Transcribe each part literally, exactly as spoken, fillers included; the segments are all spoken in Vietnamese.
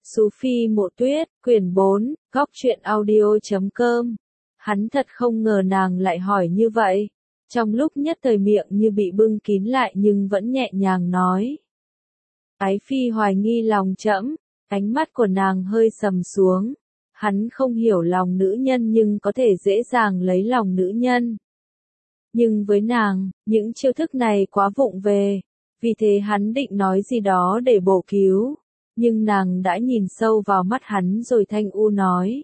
Sú Phi Mộ Tuyết, quyển bốn, góc truyện audio chấm com. Hắn thật không ngờ nàng lại hỏi như vậy. Trong lúc nhất thời miệng như bị bưng kín lại nhưng vẫn nhẹ nhàng nói. Ái Phi hoài nghi lòng trẫm, ánh mắt của nàng hơi sầm xuống. Hắn không hiểu lòng nữ nhân nhưng có thể dễ dàng lấy lòng nữ nhân. Nhưng với nàng, những chiêu thức này quá vụng về, vì thế hắn định nói gì đó để bổ cứu. Nhưng nàng đã nhìn sâu vào mắt hắn rồi thanh u nói.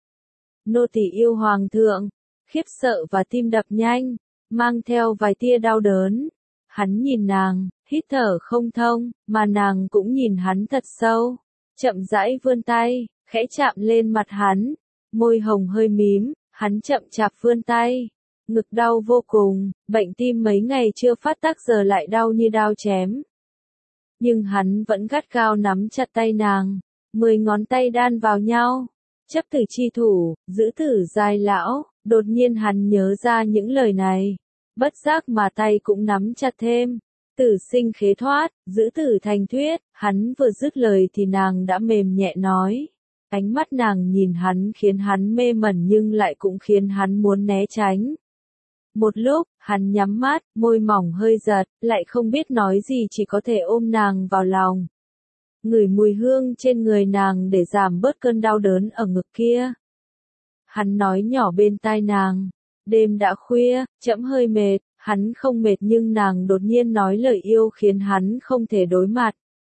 Nô tỳ yêu hoàng thượng, khiếp sợ và tim đập nhanh, mang theo vài tia đau đớn. Hắn nhìn nàng, hít thở không thông, mà nàng cũng nhìn hắn thật sâu. Chậm rãi vươn tay, khẽ chạm lên mặt hắn, môi hồng hơi mím, hắn chậm chạp vươn tay. Ngực đau vô cùng, bệnh tim mấy ngày chưa phát tác giờ lại đau như đao chém. Nhưng hắn vẫn gắt gao nắm chặt tay nàng, mười ngón tay đan vào nhau. Chấp tử chi thủ, giữ tử giai lão, đột nhiên hắn nhớ ra những lời này. Bất giác mà tay cũng nắm chặt thêm. Tử sinh khế thoát, giữ tử thành thuyết, hắn vừa dứt lời thì nàng đã mềm nhẹ nói. Ánh mắt nàng nhìn hắn khiến hắn mê mẩn nhưng lại cũng khiến hắn muốn né tránh. Một lúc, hắn nhắm mắt, môi mỏng hơi giật, lại không biết nói gì chỉ có thể ôm nàng vào lòng. Ngửi mùi hương trên người nàng để giảm bớt cơn đau đớn ở ngực kia. Hắn nói nhỏ bên tai nàng, đêm đã khuya, trẫm hơi mệt, hắn không mệt nhưng nàng đột nhiên nói lời yêu khiến hắn không thể đối mặt.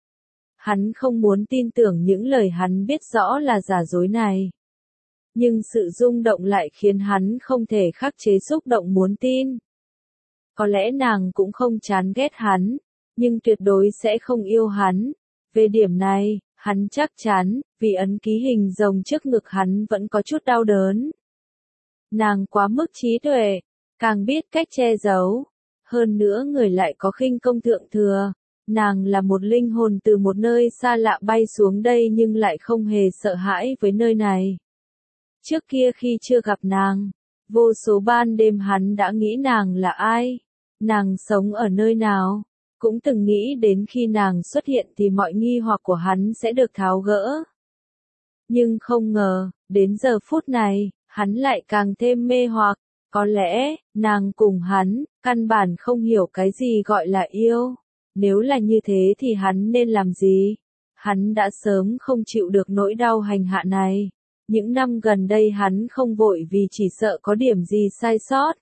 Hắn không muốn tin tưởng những lời hắn biết rõ là giả dối này. Nhưng sự rung động lại khiến hắn không thể khắc chế xúc động muốn tin. Có lẽ nàng cũng không chán ghét hắn, nhưng tuyệt đối sẽ không yêu hắn. Về điểm này, hắn chắc chắn, vì ấn ký hình rồng trước ngực hắn vẫn có chút đau đớn. Nàng quá mức trí tuệ, càng biết cách che giấu. Hơn nữa người lại có khinh công thượng thừa. Nàng là một linh hồn từ một nơi xa lạ bay xuống đây nhưng lại không hề sợ hãi với nơi này. Trước kia khi chưa gặp nàng, vô số ban đêm hắn đã nghĩ nàng là ai, nàng sống ở nơi nào, cũng từng nghĩ đến khi nàng xuất hiện thì mọi nghi hoặc của hắn sẽ được tháo gỡ. Nhưng không ngờ, đến giờ phút này, hắn lại càng thêm mê hoặc, có lẽ, nàng cùng hắn, căn bản không hiểu cái gì gọi là yêu. Nếu là như thế thì hắn nên làm gì? Hắn đã sớm không chịu được nỗi đau hành hạ này. Những năm gần đây hắn không vội vì chỉ sợ có điểm gì sai sót.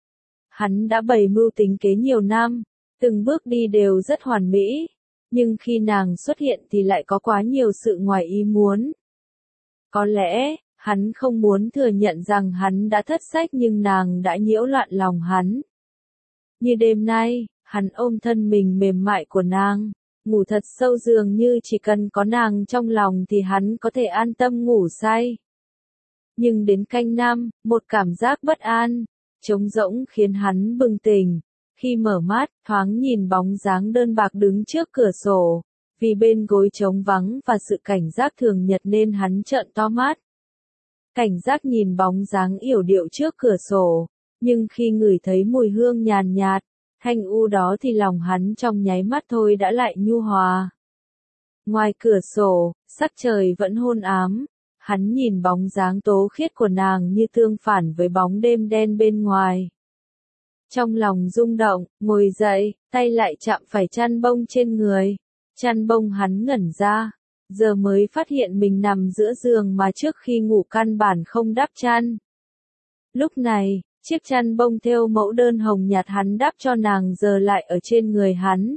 Hắn đã bày mưu tính kế nhiều năm, từng bước đi đều rất hoàn mỹ, nhưng khi nàng xuất hiện thì lại có quá nhiều sự ngoài ý muốn. Có lẽ, hắn không muốn thừa nhận rằng hắn đã thất sách nhưng nàng đã nhiễu loạn lòng hắn. Như đêm nay, hắn ôm thân mình mềm mại của nàng, ngủ thật sâu dường như chỉ cần có nàng trong lòng thì hắn có thể an tâm ngủ say. Nhưng đến canh năm, một cảm giác bất an, trống rỗng khiến hắn bừng tỉnh. Khi mở mắt, thoáng nhìn bóng dáng đơn bạc đứng trước cửa sổ, vì bên gối trống vắng và sự cảnh giác thường nhật nên hắn trợn to mắt. Cảnh giác nhìn bóng dáng yểu điệu trước cửa sổ, nhưng khi ngửi thấy mùi hương nhàn nhạt, thanh u đó thì lòng hắn trong nháy mắt thôi đã lại nhu hòa. Ngoài cửa sổ, sắc trời vẫn hôn ám, hắn nhìn bóng dáng tố khiết của nàng như tương phản với bóng đêm đen bên ngoài. Trong lòng rung động, ngồi dậy, tay lại chạm phải chăn bông trên người. Chăn bông hắn ngẩn ra, giờ mới phát hiện mình nằm giữa giường mà trước khi ngủ căn bản không đắp chăn. Lúc này, chiếc chăn bông thêu mẫu đơn hồng nhạt hắn đắp cho nàng giờ lại ở trên người hắn.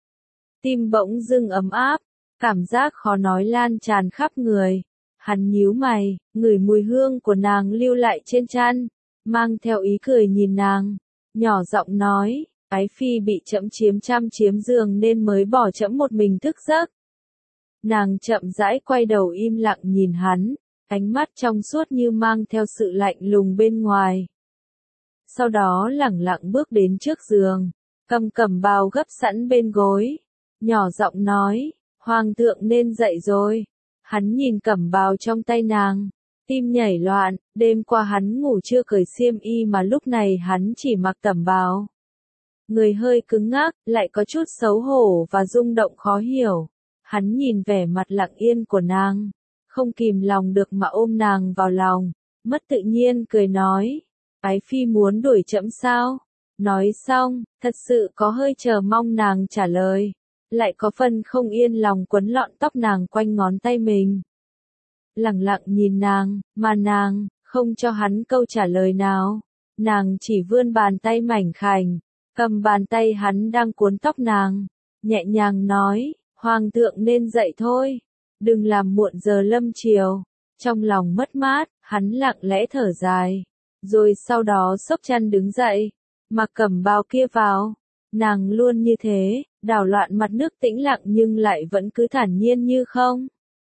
Tim bỗng dưng ấm áp, cảm giác khó nói lan tràn khắp người. Hắn nhíu mày, ngửi mùi hương của nàng lưu lại trên chăn, mang theo ý cười nhìn nàng, nhỏ giọng nói, Ái Phi bị trẫm chiếm chăm chiếm giường nên mới bỏ trẫm một mình thức giấc. Nàng chậm rãi quay đầu im lặng nhìn hắn, ánh mắt trong suốt như mang theo sự lạnh lùng bên ngoài. Sau đó lẳng lặng bước đến trước giường, cầm cẩm bào gấp sẵn bên gối, nhỏ giọng nói, Hoàng thượng nên dậy rồi. Hắn nhìn cẩm bào trong tay nàng, tim nhảy loạn, đêm qua hắn ngủ chưa cởi xiêm y mà lúc này hắn chỉ mặc cẩm bào. Người hơi cứng ngắc, lại có chút xấu hổ và rung động khó hiểu. Hắn nhìn vẻ mặt lặng yên của nàng, không kìm lòng được mà ôm nàng vào lòng, mất tự nhiên cười nói, ái phi muốn đuổi trẫm sao? Nói xong, thật sự có hơi chờ mong nàng trả lời, lại có phần không yên lòng quấn lọn tóc nàng quanh ngón tay mình. Lặng lặng nhìn nàng, mà nàng, không cho hắn câu trả lời nào. Nàng chỉ vươn bàn tay mảnh khảnh, cầm bàn tay hắn đang cuốn tóc nàng, nhẹ nhàng nói, Hoàng thượng nên dậy thôi, đừng làm muộn giờ lâm chiều. Trong lòng mất mát, hắn lặng lẽ thở dài, rồi sau đó xốc chăn đứng dậy, mặc cẩm bào kia vào. Nàng luôn như thế, đảo loạn mặt nước tĩnh lặng nhưng lại vẫn cứ thản nhiên như không.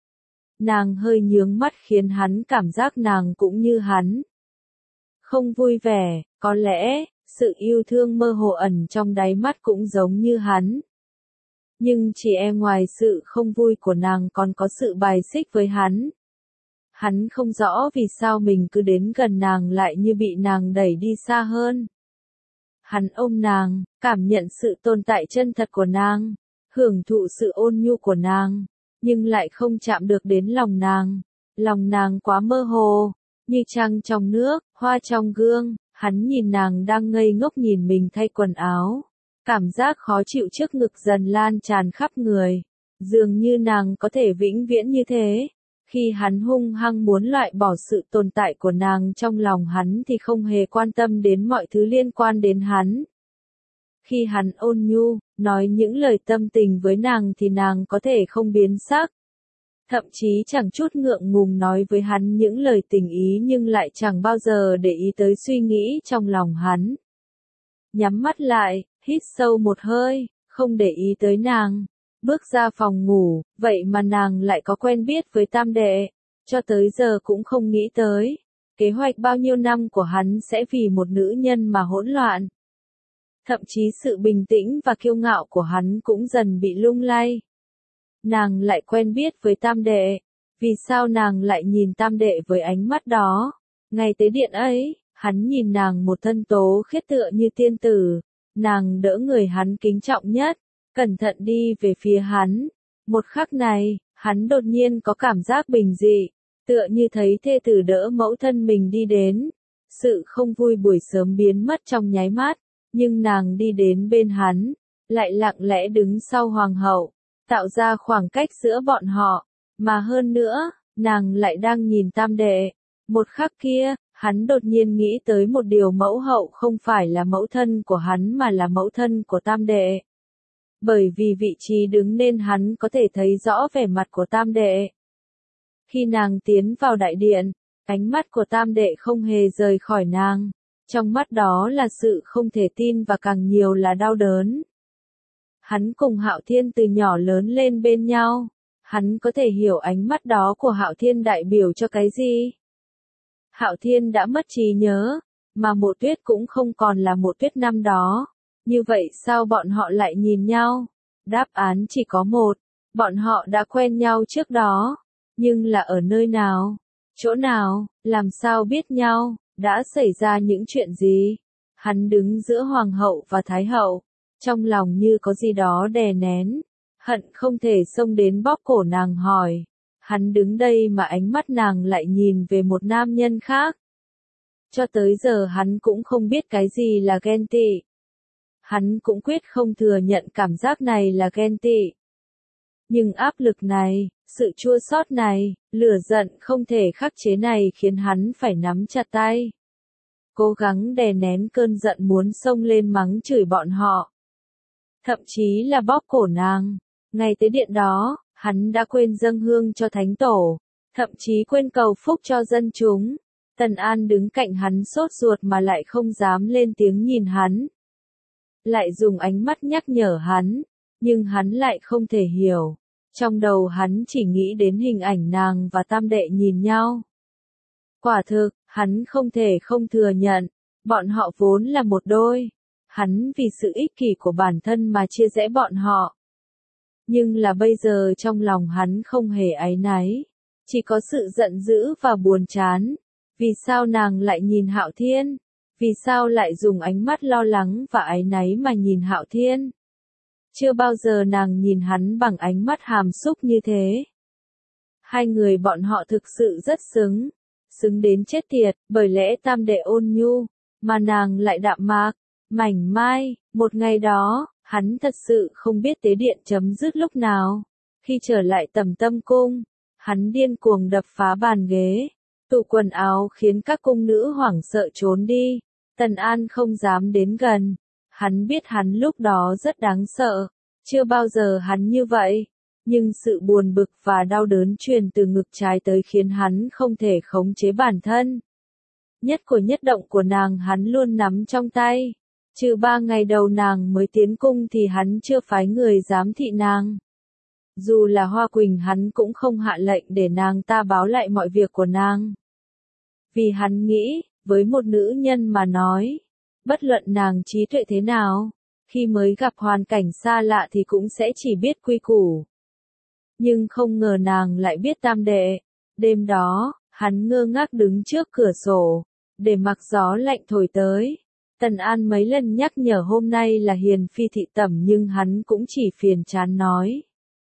Nàng hơi nhướng mắt khiến hắn cảm giác nàng cũng như hắn. Không vui vẻ, có lẽ, sự yêu thương mơ hồ ẩn trong đáy mắt cũng giống như hắn. Nhưng chỉ e ngoài sự không vui của nàng còn có sự bài xích với hắn. Hắn không rõ vì sao mình cứ đến gần nàng lại như bị nàng đẩy đi xa hơn. Hắn ôm nàng, cảm nhận sự tồn tại chân thật của nàng, hưởng thụ sự ôn nhu của nàng, nhưng lại không chạm được đến lòng nàng. Lòng nàng quá mơ hồ, như trăng trong nước, hoa trong gương. Hắn nhìn nàng đang ngây ngốc nhìn mình thay quần áo. Cảm giác khó chịu trước ngực dần lan tràn khắp người. Dường như nàng có thể vĩnh viễn như thế. Khi hắn hung hăng muốn loại bỏ sự tồn tại của nàng trong lòng hắn thì không hề quan tâm đến mọi thứ liên quan đến hắn. Khi hắn ôn nhu, nói những lời tâm tình với nàng thì nàng có thể không biến sắc. Thậm chí chẳng chút ngượng ngùng nói với hắn những lời tình ý nhưng lại chẳng bao giờ để ý tới suy nghĩ trong lòng hắn. Nhắm mắt lại, hít sâu một hơi, không để ý tới nàng. Bước ra phòng ngủ, vậy mà nàng lại có quen biết với tam đệ. Cho tới giờ cũng không nghĩ tới. Kế hoạch bao nhiêu năm của hắn sẽ vì một nữ nhân mà hỗn loạn. Thậm chí sự bình tĩnh và kiêu ngạo của hắn cũng dần bị lung lay. Nàng lại quen biết với tam đệ. Vì sao nàng lại nhìn tam đệ với ánh mắt đó? Ngày tế điện ấy, hắn nhìn nàng một thân tố khiết tựa như tiên tử. Nàng đỡ người hắn kính trọng nhất, cẩn thận đi về phía hắn. Một khắc này, hắn đột nhiên có cảm giác bình dị, tựa như thấy thê tử đỡ mẫu thân mình đi đến. Sự không vui buổi sớm biến mất trong nháy mắt, nhưng nàng đi đến bên hắn, lại lặng lẽ đứng sau hoàng hậu, tạo ra khoảng cách giữa bọn họ, mà hơn nữa, nàng lại đang nhìn tam đệ. Một khắc kia, hắn đột nhiên nghĩ tới một điều, mẫu hậu không phải là mẫu thân của hắn mà là mẫu thân của tam đệ. Bởi vì vị trí đứng nên hắn có thể thấy rõ vẻ mặt của tam đệ. Khi nàng tiến vào đại điện, ánh mắt của tam đệ không hề rời khỏi nàng. Trong mắt đó là sự không thể tin và càng nhiều là đau đớn. Hắn cùng Hạo Thiên từ nhỏ lớn lên bên nhau. Hắn có thể hiểu ánh mắt đó của Hạo Thiên đại biểu cho cái gì. Hạo Thiên đã mất trí nhớ, mà Mộ Tuyết cũng không còn là Mộ Tuyết năm đó. Như vậy sao bọn họ lại nhìn nhau? Đáp án chỉ có một, bọn họ đã quen nhau trước đó. Nhưng là ở nơi nào? Chỗ nào? Làm sao biết nhau? Đã xảy ra những chuyện gì? Hắn đứng giữa hoàng hậu và thái hậu, trong lòng như có gì đó đè nén, hận không thể xông đến bóp cổ nàng hỏi. Hắn đứng đây mà ánh mắt nàng lại nhìn về một nam nhân khác. Cho tới giờ hắn cũng không biết cái gì là ghen tị. Hắn cũng quyết không thừa nhận cảm giác này là ghen tị. Nhưng áp lực này, sự chua xót này, lửa giận không thể khắc chế này khiến hắn phải nắm chặt tay. Cố gắng đè nén cơn giận muốn xông lên mắng chửi bọn họ. Thậm chí là bóp cổ nàng. Ngày tế điện đó, hắn đã quên dâng hương cho thánh tổ. Thậm chí quên cầu phúc cho dân chúng. Tần An đứng cạnh hắn sốt ruột mà lại không dám lên tiếng nhìn hắn. Lại dùng ánh mắt nhắc nhở hắn. Nhưng hắn lại không thể hiểu. Trong đầu hắn chỉ nghĩ đến hình ảnh nàng và tam đệ nhìn nhau. Quả thực, hắn không thể không thừa nhận, bọn họ vốn là một đôi. Hắn vì sự ích kỷ của bản thân mà chia rẽ bọn họ. Nhưng là bây giờ trong lòng hắn không hề áy náy, chỉ có sự giận dữ và buồn chán. Vì sao nàng lại nhìn Hạo Thiên? Vì sao lại dùng ánh mắt lo lắng và áy náy mà nhìn Hạo Thiên? Chưa bao giờ nàng nhìn hắn bằng ánh mắt hàm xúc như thế. Hai người bọn họ thực sự rất xứng, xứng đến chết tiệt, bởi lẽ Tam Đệ ôn nhu, mà nàng lại đạm mạc, mảnh mai. Một ngày đó, hắn thật sự không biết tế điện chấm dứt lúc nào. Khi trở lại Tầm Tâm Cung, hắn điên cuồng đập phá bàn ghế, tủ quần áo khiến các cung nữ hoảng sợ trốn đi. Tần An không dám đến gần. Hắn biết hắn lúc đó rất đáng sợ, chưa bao giờ hắn như vậy. Nhưng sự buồn bực và đau đớn truyền từ ngực trái tới khiến hắn không thể khống chế bản thân. Nhất cử nhất động của nàng hắn luôn nắm trong tay. Trừ ba ngày đầu nàng mới tiến cung thì hắn chưa phái người giám thị nàng. Dù là Hoa Quỳnh hắn cũng không hạ lệnh để nàng ta báo lại mọi việc của nàng. Vì hắn nghĩ, với một nữ nhân mà nói, bất luận nàng trí tuệ thế nào, khi mới gặp hoàn cảnh xa lạ thì cũng sẽ chỉ biết quy củ. Nhưng không ngờ nàng lại biết Tam Đệ. Đêm đó, hắn ngơ ngác đứng trước cửa sổ, để mặc gió lạnh thổi tới. Tần An mấy lần nhắc nhở hôm nay là hiền phi thị tẩm nhưng hắn cũng chỉ phiền chán nói.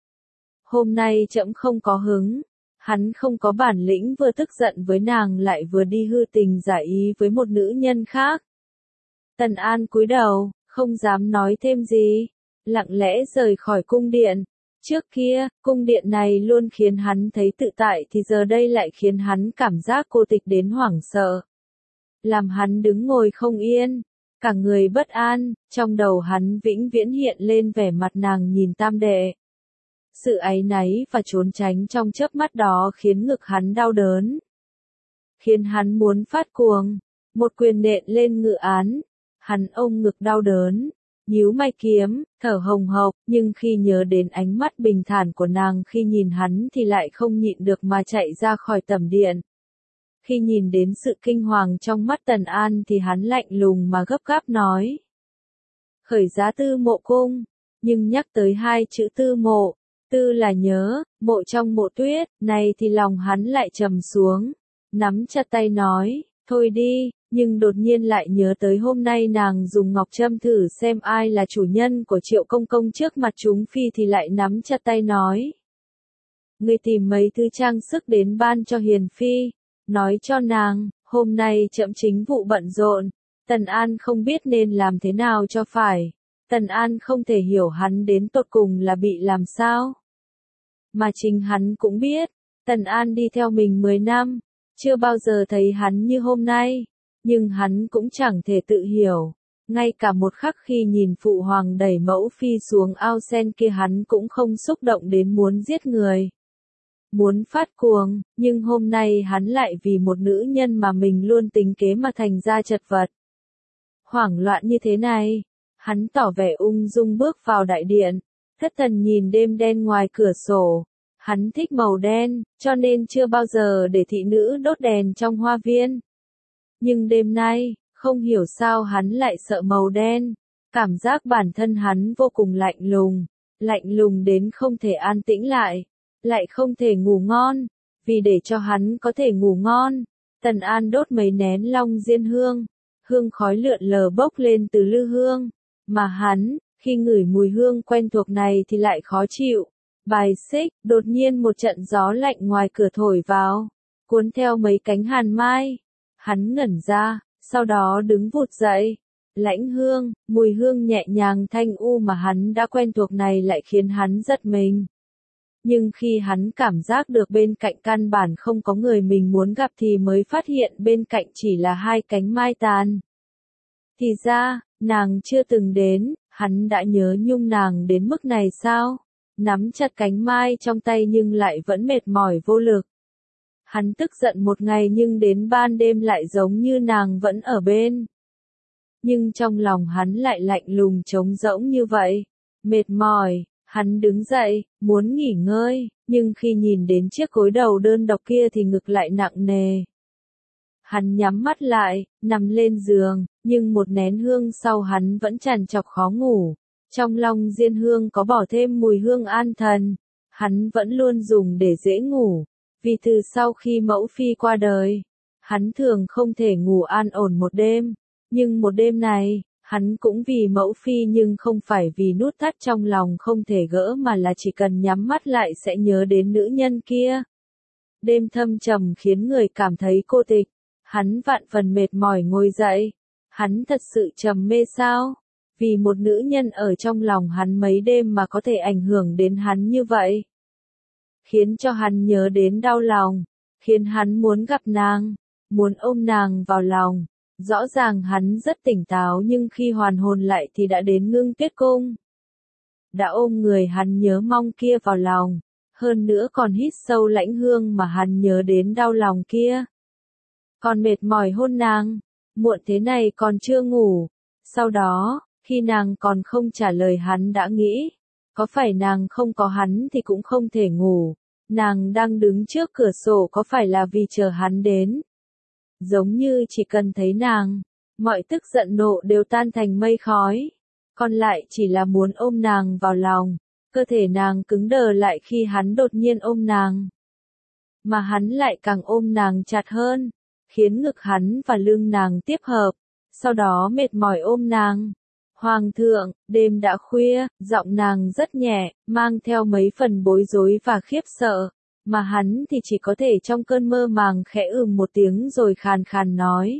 Hôm nay trẫm không có hứng. Hắn không có bản lĩnh vừa tức giận với nàng lại vừa đi hư tình giả ý với một nữ nhân khác. Tần An cúi đầu, không dám nói thêm gì, lặng lẽ rời khỏi cung điện. Trước kia, cung điện này luôn khiến hắn thấy tự tại thì giờ đây lại khiến hắn cảm giác cô tịch đến hoảng sợ. Làm hắn đứng ngồi không yên, cả người bất an, trong đầu hắn vĩnh viễn hiện lên vẻ mặt nàng nhìn Tam Đệ. Sự áy náy và trốn tránh trong chớp mắt đó khiến ngực hắn đau đớn. Khiến hắn muốn phát cuồng, một quyền nện lên ngự án. Hắn ôm ngực đau đớn, nhíu mày kiếm, thở hồng hộc, nhưng khi nhớ đến ánh mắt bình thản của nàng khi nhìn hắn thì lại không nhịn được mà chạy ra khỏi tẩm điện. Khi nhìn đến sự kinh hoàng trong mắt Tần An thì hắn lạnh lùng mà gấp gáp nói. Khởi giá Tư Mộ cung, nhưng nhắc tới hai chữ Tư Mộ, Tư là nhớ, mộ trong mộ tuyết, này thì lòng hắn lại trầm xuống, nắm chặt tay nói, thôi đi. Nhưng đột nhiên lại nhớ tới hôm nay nàng dùng ngọc châm thử xem ai là chủ nhân của Triệu công công trước mặt chúng phi thì lại nắm chặt tay nói. Ngươi tìm mấy thứ trang sức đến ban cho hiền phi, nói cho nàng, hôm nay trẫm chính vụ bận rộn. Tần An không biết nên làm thế nào cho phải. Tần An không thể hiểu hắn đến tột cùng là bị làm sao. Mà chính hắn cũng biết, Tần An đi theo mình mười năm, chưa bao giờ thấy hắn như hôm nay. Nhưng hắn cũng chẳng thể tự hiểu, ngay cả một khắc khi nhìn phụ hoàng đẩy mẫu phi xuống ao sen kia hắn cũng không xúc động đến muốn giết người. Muốn phát cuồng, nhưng hôm nay hắn lại vì một nữ nhân mà mình luôn tính kế mà thành ra chật vật. Hoảng loạn như thế này, hắn tỏ vẻ ung dung bước vào đại điện, thất thần nhìn đêm đen ngoài cửa sổ. Hắn thích màu đen, cho nên chưa bao giờ để thị nữ đốt đèn trong hoa viên. Nhưng đêm nay, không hiểu sao hắn lại sợ màu đen. Cảm giác bản thân hắn vô cùng lạnh lùng, lạnh lùng đến không thể an tĩnh lại, lại không thể ngủ ngon. Vì để cho hắn có thể ngủ ngon, Tần An đốt mấy nén long diên hương, hương khói lượn lờ bốc lên từ lư hương. Mà hắn, khi ngửi mùi hương quen thuộc này thì lại khó chịu. Bài xích, đột nhiên một trận gió lạnh ngoài cửa thổi vào, cuốn theo mấy cánh hàn mai. Hắn ngẩn ra, sau đó đứng vụt dậy. Lãnh hương, mùi hương nhẹ nhàng thanh u mà hắn đã quen thuộc này lại khiến hắn giật mình. Nhưng khi hắn cảm giác được bên cạnh căn bản không có người mình muốn gặp thì mới phát hiện bên cạnh chỉ là hai cánh mai tàn. Thì ra, nàng chưa từng đến, hắn đã nhớ nhung nàng đến mức này sao? Nắm chặt cánh mai trong tay nhưng lại vẫn mệt mỏi vô lực. Hắn tức giận một ngày nhưng đến ban đêm lại giống như nàng vẫn ở bên. Nhưng trong lòng hắn lại lạnh lùng trống rỗng như vậy. Mệt mỏi, hắn đứng dậy, muốn nghỉ ngơi, nhưng khi nhìn đến chiếc gối đầu đơn độc kia thì ngực lại nặng nề. Hắn nhắm mắt lại, nằm lên giường, nhưng một nén hương sau hắn vẫn trằn trọc khó ngủ. Trong long diên hương có bỏ thêm mùi hương an thần, hắn vẫn luôn dùng để dễ ngủ. Vì từ sau khi mẫu phi qua đời, hắn thường không thể ngủ an ổn một đêm. Nhưng một đêm này, Hắn cũng vì mẫu phi nhưng không phải vì nút thắt trong lòng không thể gỡ mà là chỉ cần nhắm mắt lại sẽ nhớ đến nữ nhân kia. Đêm thâm trầm khiến người cảm thấy cô tịch. Hắn vạn phần mệt mỏi ngồi dậy. Hắn thật sự trầm mê sao? Vì một nữ nhân ở trong lòng hắn mấy đêm mà có thể ảnh hưởng đến hắn như vậy. Khiến cho hắn nhớ đến đau lòng. Khiến hắn muốn gặp nàng. Muốn ôm nàng vào lòng. Rõ ràng hắn rất tỉnh táo nhưng khi hoàn hồn lại thì đã đến Ngưng Tuyết Cung. Đã ôm người hắn nhớ mong kia vào lòng. Hơn nữa còn hít sâu lãnh hương mà hắn nhớ đến đau lòng kia. Còn mệt mỏi hôn nàng. Muộn thế này còn chưa ngủ. Sau đó, khi nàng còn không trả lời hắn đã nghĩ. Có phải nàng không có hắn thì cũng không thể ngủ. Nàng đang đứng trước cửa sổ có phải là vì chờ hắn đến. Giống như chỉ cần thấy nàng, mọi tức giận nộ đều tan thành mây khói. Còn lại chỉ là muốn ôm nàng vào lòng. Cơ thể nàng cứng đờ lại khi hắn đột nhiên ôm nàng. Mà hắn lại càng ôm nàng chặt hơn. Khiến ngực hắn và lưng nàng tiếp hợp. Sau đó mệt mỏi ôm nàng. Hoàng thượng, đêm đã khuya, giọng nàng rất nhẹ, mang theo mấy phần bối rối và khiếp sợ. Mà hắn thì chỉ có thể trong cơn mơ màng khẽ ừm một tiếng rồi khàn khàn nói.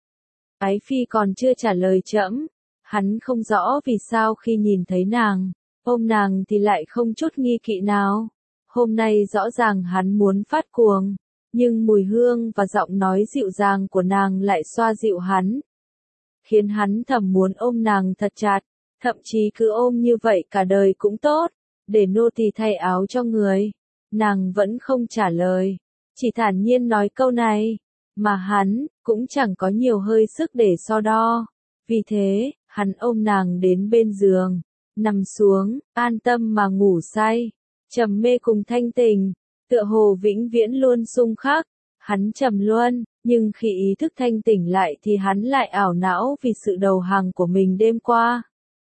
Ái phi còn chưa trả lời trẫm. Hắn không rõ vì sao khi nhìn thấy nàng, ôm nàng thì lại không chút nghi kỵ nào. Hôm nay rõ ràng hắn muốn phát cuồng, nhưng mùi hương và giọng nói dịu dàng của nàng lại xoa dịu hắn. Khiến hắn thầm muốn ôm nàng thật chặt, thậm chí cứ ôm như vậy cả đời cũng tốt, để nô tỳ thay áo cho người. Nàng vẫn không trả lời, chỉ thản nhiên nói câu này, mà hắn cũng chẳng có nhiều hơi sức để so đo. Vì thế, hắn ôm nàng đến bên giường, nằm xuống, an tâm mà ngủ say, trầm mê cùng thanh tình, tựa hồ vĩnh viễn luôn xung khắc. Hắn trầm luân, nhưng khi ý thức thanh tỉnh lại thì hắn lại ảo não vì sự đầu hàng của mình đêm qua.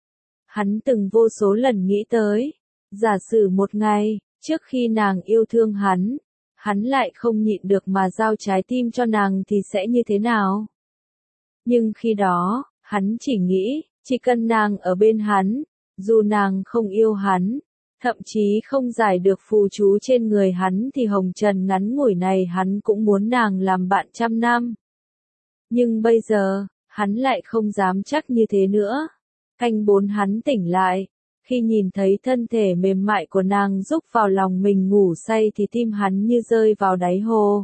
Hắn từng vô số lần nghĩ tới, giả sử một ngày, trước khi nàng yêu thương hắn, hắn lại không nhịn được mà giao trái tim cho nàng thì sẽ như thế nào? Nhưng khi đó, hắn chỉ nghĩ, chỉ cần nàng ở bên hắn, dù nàng không yêu hắn, thậm chí không giải được phù chú trên người hắn thì hồng trần ngắn ngủi này hắn cũng muốn nàng làm bạn trăm năm. Nhưng bây giờ, hắn lại không dám chắc như thế nữa. Canh bốn hắn tỉnh lại. Khi nhìn thấy thân thể mềm mại của nàng rúc vào lòng mình ngủ say thì tim hắn như rơi vào đáy hồ.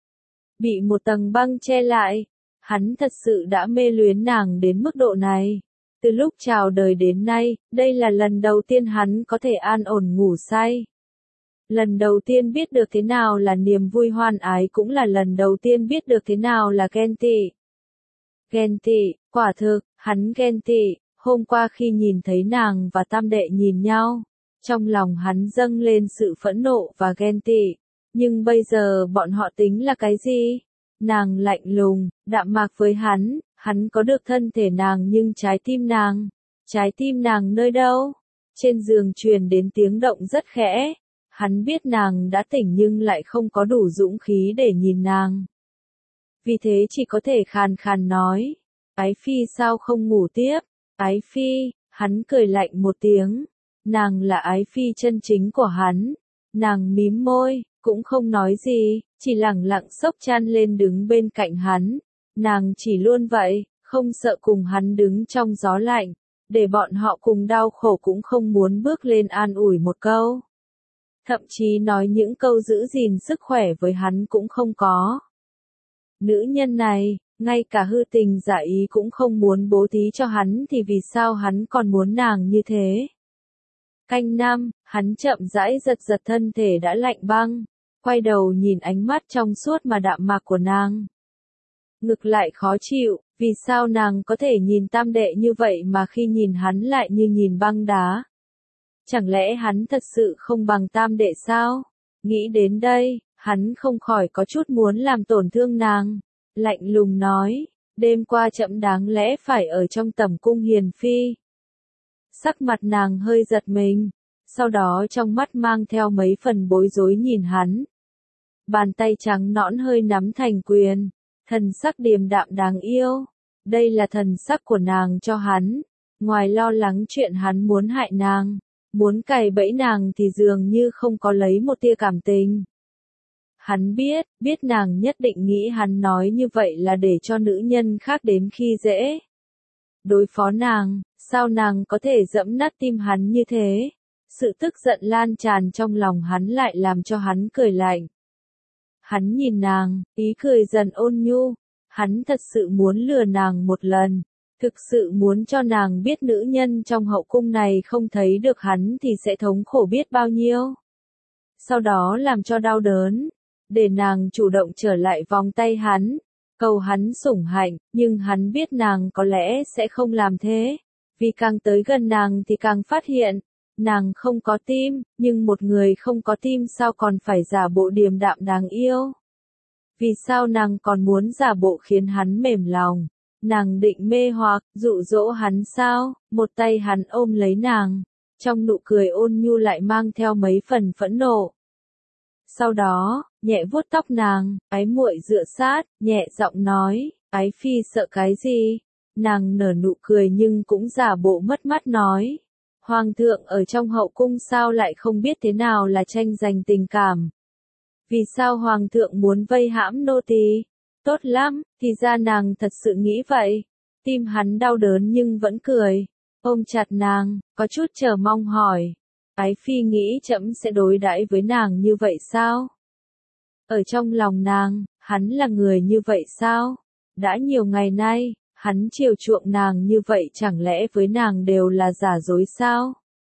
Bị một tầng băng che lại, hắn thật sự đã mê luyến nàng đến mức độ này. Từ lúc chào đời đến nay, đây là lần đầu tiên hắn có thể an ổn ngủ say. Lần đầu tiên biết được thế nào là niềm vui hoan ái cũng là lần đầu tiên biết được thế nào là ghen tị. Ghen tị, quả thực, hắn ghen tị. Hôm qua khi nhìn thấy nàng và tam đệ nhìn nhau, trong lòng hắn dâng lên sự phẫn nộ và ghen tị. Nhưng bây giờ bọn họ tính là cái gì? Nàng lạnh lùng, đạm mạc với hắn, hắn có được thân thể nàng nhưng trái tim nàng, trái tim nàng nơi đâu? Trên giường truyền đến tiếng động rất khẽ, hắn biết nàng đã tỉnh nhưng lại không có đủ dũng khí để nhìn nàng. Vì thế chỉ có thể khàn khàn nói, Ái phi sao không ngủ tiếp? Ái phi, hắn cười lạnh một tiếng, nàng là ái phi chân chính của hắn. Nàng mím môi, cũng không nói gì, chỉ lẳng lặng xốc chăn lên đứng bên cạnh hắn. Nàng chỉ luôn vậy, không sợ cùng hắn đứng trong gió lạnh, để bọn họ cùng đau khổ cũng không muốn bước lên an ủi một câu. Thậm chí nói những câu giữ gìn sức khỏe với hắn cũng không có. Nữ nhân này, ngay cả hư tình giả ý cũng không muốn bố thí cho hắn thì vì sao hắn còn muốn nàng như thế? Canh năm, hắn chậm rãi giật giật thân thể đã lạnh băng, quay đầu nhìn ánh mắt trong suốt mà đạm mạc của nàng. Ngực lại khó chịu, vì sao nàng có thể nhìn tam đệ như vậy mà khi nhìn hắn lại như nhìn băng đá? Chẳng lẽ hắn thật sự không bằng tam đệ sao? Nghĩ đến đây, hắn không khỏi có chút muốn làm tổn thương nàng. Lạnh lùng nói, đêm qua trẫm đáng lẽ phải ở trong tẩm cung hiền phi. Sắc mặt nàng hơi giật mình, sau đó trong mắt mang theo mấy phần bối rối nhìn hắn. Bàn tay trắng nõn hơi nắm thành quyền, thần sắc điềm đạm đáng yêu. Đây là thần sắc của nàng cho hắn, ngoài lo lắng chuyện hắn muốn hại nàng, muốn cày bẫy nàng thì dường như không có lấy một tia cảm tình. Hắn biết, biết nàng nhất định nghĩ hắn nói như vậy là để cho nữ nhân khác đến khi dễ đối phó nàng, sao nàng có thể dẫm nát tim hắn như thế? Sự tức giận lan tràn trong lòng hắn lại làm cho hắn cười lạnh. Hắn nhìn nàng, ý cười dần ôn nhu, hắn thật sự muốn lừa nàng một lần, thực sự muốn cho nàng biết nữ nhân trong hậu cung này không thấy được hắn thì sẽ thống khổ biết bao nhiêu. Sau đó làm cho đau đớn, để nàng chủ động trở lại vòng tay hắn, cầu hắn sủng hạnh, nhưng hắn biết nàng có lẽ sẽ không làm thế, vì càng tới gần nàng thì càng phát hiện, nàng không có tim, nhưng một người không có tim sao còn phải giả bộ điềm đạm đáng yêu. Vì sao nàng còn muốn giả bộ khiến hắn mềm lòng, nàng định mê hoặc, dụ dỗ hắn sao, một tay hắn ôm lấy nàng, trong nụ cười ôn nhu lại mang theo mấy phần phẫn nộ. Sau đó, nhẹ vuốt tóc nàng, ái muội dựa sát, nhẹ giọng nói, ái phi sợ cái gì? Nàng nở nụ cười nhưng cũng giả bộ mất mát nói. Hoàng thượng ở trong hậu cung sao lại không biết thế nào là tranh giành tình cảm? Vì sao hoàng thượng muốn vây hãm nô tỳ? Tốt lắm, thì ra nàng thật sự nghĩ vậy. Tim hắn đau đớn nhưng vẫn cười, ôm chặt nàng, có chút chờ mong hỏi. Ái phi nghĩ trẫm sẽ đối đãi với nàng như vậy sao? Ở trong lòng nàng, hắn là người như vậy sao? Đã nhiều ngày nay, hắn chiều chuộng nàng như vậy chẳng lẽ với nàng đều là giả dối sao?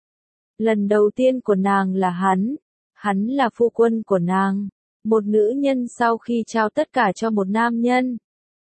Lần đầu tiên của nàng là hắn, hắn là phu quân của nàng, một nữ nhân sau khi trao tất cả cho một nam nhân.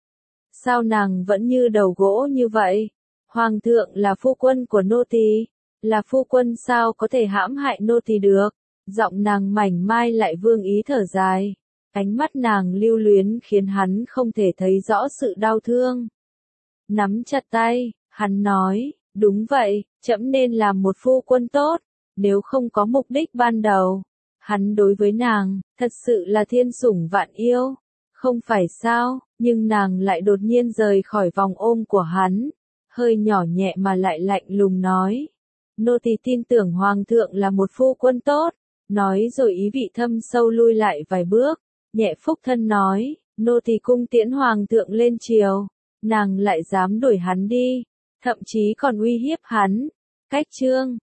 Sao nàng vẫn như đầu gỗ như vậy? Hoàng thượng là phu quân của nô tỳ, là phu quân sao có thể hãm hại nô tỳ được? Giọng nàng mảnh mai lại vương ý thở dài, ánh mắt nàng lưu luyến khiến hắn không thể thấy rõ sự đau thương. Nắm chặt tay, hắn nói, đúng vậy, trẫm nên làm một phu quân tốt, nếu không có mục đích ban đầu. Hắn đối với nàng, thật sự là thiên sủng vạn yêu, không phải sao, nhưng nàng lại đột nhiên rời khỏi vòng ôm của hắn, hơi nhỏ nhẹ mà lại lạnh lùng nói. Nô tỳ tin tưởng hoàng thượng là một phu quân tốt, nói rồi ý vị thâm sâu lui lại vài bước, nhẹ phúc thân nói, nô tỳ cung tiễn hoàng thượng lên triều, nàng lại dám đuổi hắn đi, thậm chí còn uy hiếp hắn. Cách chương